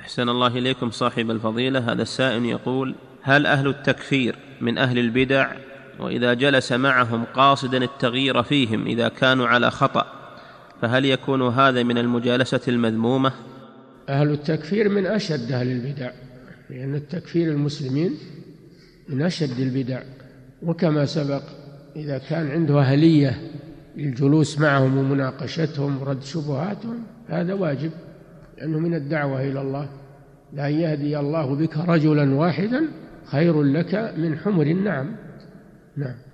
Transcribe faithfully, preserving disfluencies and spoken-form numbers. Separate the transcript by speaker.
Speaker 1: أحسن الله إليكم صاحب الفضيلة. هذا السائل يقول: هل أهل التكفير من أهل البدع؟ وإذا جلس معهم قاصدا التغيير فيهم إذا كانوا على خطأ فهل يكون هذا من المجالسة المذمومة؟
Speaker 2: أهل التكفير من أشد أهل البدع، لأن التكفير المسلمين من أشد البدع، وكما سبق إذا كان عنده أهلية للجلوس معهم ومناقشتهم ورد شبهاتهم هذا واجب، لأنه من الدعوة إلى الله. لا يهدي الله بك رجلا واحدا خير لك من حمر النعم. نعم.